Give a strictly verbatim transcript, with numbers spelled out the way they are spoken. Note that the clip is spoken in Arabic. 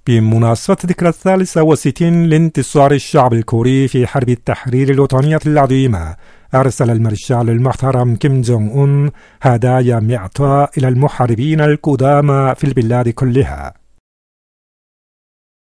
بمناسبة الذكرى الثالثة والستين لانتصار الشعب الكوري في حرب التحرير الوطنية العظيمة، أرسل المارشال المحترم كيم جونغ أون هدايا معطاء إلى المحاربين القدامى في البلاد كلها.